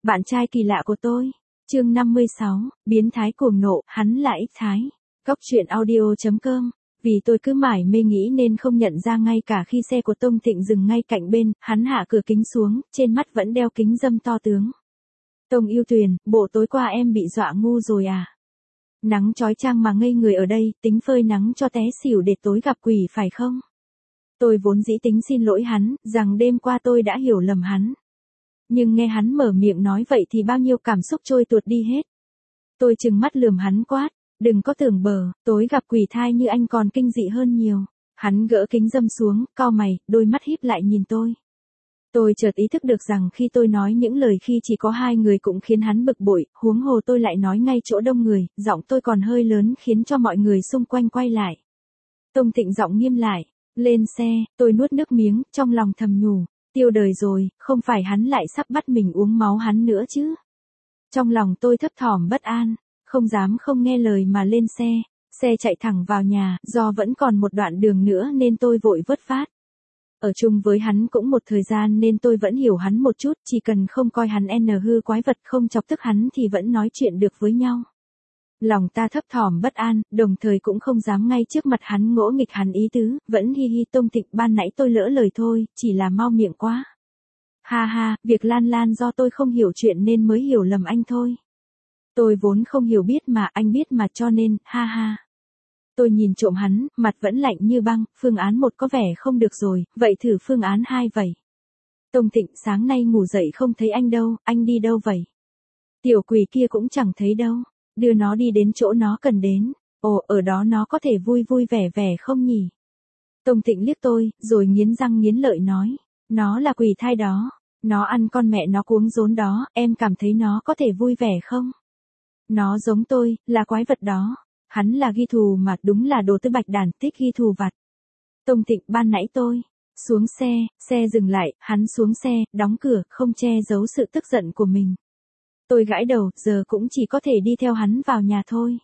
Bạn trai kỳ lạ của tôi. Chương 56, biến thái cuồng nộ, hắn là ích thái. Góc truyện audio.com. Vì tôi cứ mải mê nghĩ nên không nhận ra ngay cả khi xe của Tông Thịnh dừng ngay cạnh bên, hắn hạ cửa kính xuống, trên mắt vẫn đeo kính râm to tướng. Tông Yêu Tuyền, bộ tối qua em bị dọa ngu rồi à? Nắng chói chang mà ngây người ở đây, tính phơi nắng cho té xỉu để tối gặp quỷ phải không? Tôi vốn dĩ tính xin lỗi hắn, rằng đêm qua tôi đã hiểu lầm hắn. Nhưng nghe hắn mở miệng nói vậy thì bao nhiêu cảm xúc trôi tuột đi hết. Tôi trừng mắt lườm hắn quát, đừng có tưởng bờ, tối gặp quỷ thai như anh còn kinh dị hơn nhiều. Hắn gỡ kính râm xuống, cau mày, đôi mắt híp lại nhìn tôi. Tôi chợt ý thức được rằng khi tôi nói những lời khi chỉ có hai người cũng khiến hắn bực bội, huống hồ tôi lại nói ngay chỗ đông người, giọng tôi còn hơi lớn khiến cho mọi người xung quanh quay lại. Tông Thịnh giọng nghiêm lại, lên xe, tôi nuốt nước miếng, trong lòng thầm nhủ, tiêu đời rồi, không phải hắn lại sắp bắt mình uống máu hắn nữa chứ. Trong lòng tôi thấp thỏm bất an, không dám không nghe lời mà lên xe chạy thẳng vào nhà, do vẫn còn một đoạn đường nữa nên tôi vội vớt vát. Ở chung với hắn cũng một thời gian nên tôi vẫn hiểu hắn một chút, chỉ cần không coi hắn hư quái vật, không chọc tức hắn thì vẫn nói chuyện được với nhau. Lòng ta thấp thỏm bất an, đồng thời cũng không dám ngay trước mặt hắn ngỗ nghịch hắn ý tứ, vẫn hi hi. Tông Thịnh, ban nãy tôi lỡ lời thôi, chỉ là mau miệng quá. Ha ha, việc Lan Lan do tôi không hiểu chuyện nên mới hiểu lầm anh thôi. Tôi vốn không hiểu biết mà, anh biết mà, cho nên, ha ha. Tôi nhìn trộm hắn, mặt vẫn lạnh như băng, phương án 1 có vẻ không được rồi, vậy thử phương án 2 vậy. Tông Thịnh, sáng nay ngủ dậy không thấy anh đâu, anh đi đâu vậy? Tiểu quỷ kia cũng chẳng thấy đâu, đưa nó đi đến chỗ nó cần đến, ồ, ở đó nó có thể vui vui vẻ vẻ không nhỉ? Tông Thịnh liếc tôi, rồi nghiến răng nghiến lợi nói, nó là quỷ thai đó, nó ăn con mẹ nó cuống rốn đó, em cảm thấy nó có thể vui vẻ không? Nó giống tôi, là quái vật đó. Hắn là ghi thù mà, đúng là đồ tư bạch đản, thích ghi thù vặt. Tông Thịnh, ban nãy tôi xuống xe dừng lại, hắn xuống xe, đóng cửa, không che giấu sự tức giận của mình. Tôi gãi đầu, giờ cũng chỉ có thể đi theo hắn vào nhà thôi.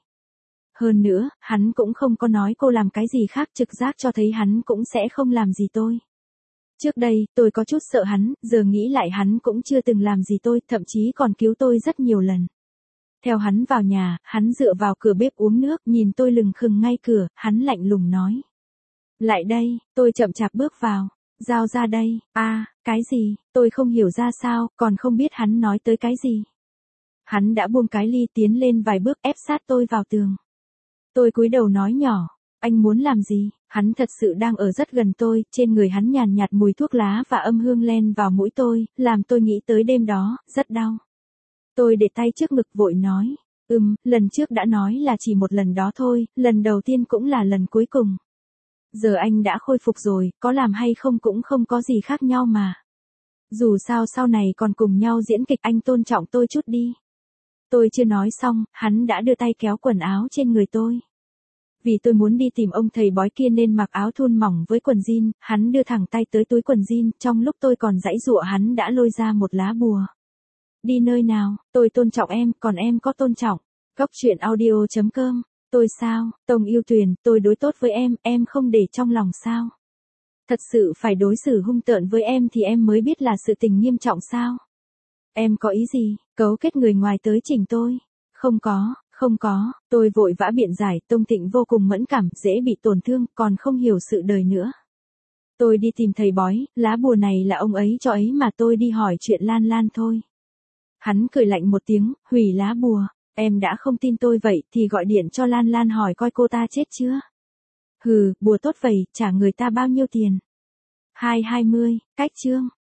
Hơn nữa, hắn cũng không có nói cô làm cái gì khác, trực giác cho thấy hắn cũng sẽ không làm gì tôi. Trước đây, tôi có chút sợ hắn, giờ nghĩ lại hắn cũng chưa từng làm gì tôi, thậm chí còn cứu tôi rất nhiều lần. Theo hắn vào nhà, hắn dựa vào cửa bếp uống nước, nhìn tôi lừng khừng ngay cửa, hắn lạnh lùng nói. Lại đây, tôi chậm chạp bước vào, giao ra đây, cái gì, tôi không hiểu ra sao, còn không biết hắn nói tới cái gì. Hắn đã buông cái ly tiến lên vài bước ép sát tôi vào tường. Tôi cúi đầu nói nhỏ, anh muốn làm gì? Hắn thật sự đang ở rất gần tôi, trên người hắn nhàn nhạt mùi thuốc lá và âm hương len vào mũi tôi, làm tôi nghĩ tới đêm đó, rất đau. Tôi để tay trước ngực vội nói, lần trước đã nói là chỉ một lần đó thôi, lần đầu tiên cũng là lần cuối cùng. Giờ anh đã khôi phục rồi, có làm hay không cũng không có gì khác nhau mà. Dù sao sau này còn cùng nhau diễn kịch, anh tôn trọng tôi chút đi. Tôi chưa nói xong, hắn đã đưa tay kéo quần áo trên người tôi. Vì tôi muốn đi tìm ông thầy bói kia nên mặc áo thun mỏng với quần jean, hắn đưa thẳng tay tới túi quần jean, trong lúc tôi còn giãy giụa hắn đã lôi ra một lá bùa. Đi nơi nào, tôi tôn trọng em, còn em có tôn trọng. Góc truyện audio.com. Tôi sao, Tông Yêu Tuyền, tôi đối tốt với em không để trong lòng sao? Thật sự phải đối xử hung tợn với em thì em mới biết là sự tình nghiêm trọng sao? Em có ý gì, cấu kết người ngoài tới chỉnh tôi? Không có, tôi vội vã biện giải. Tông Thịnh vô cùng mẫn cảm, dễ bị tổn thương, còn không hiểu sự đời nữa. Tôi đi tìm thầy bói, lá bùa này là ông ấy cho ấy mà, tôi đi hỏi chuyện Lan Lan thôi. Hắn cười lạnh một tiếng, hủy lá bùa, em đã không tin tôi vậy thì gọi điện cho Lan Lan hỏi coi cô ta chết chưa. Hừ, bùa tốt vậy, trả người ta bao nhiêu tiền? 220, cách chương.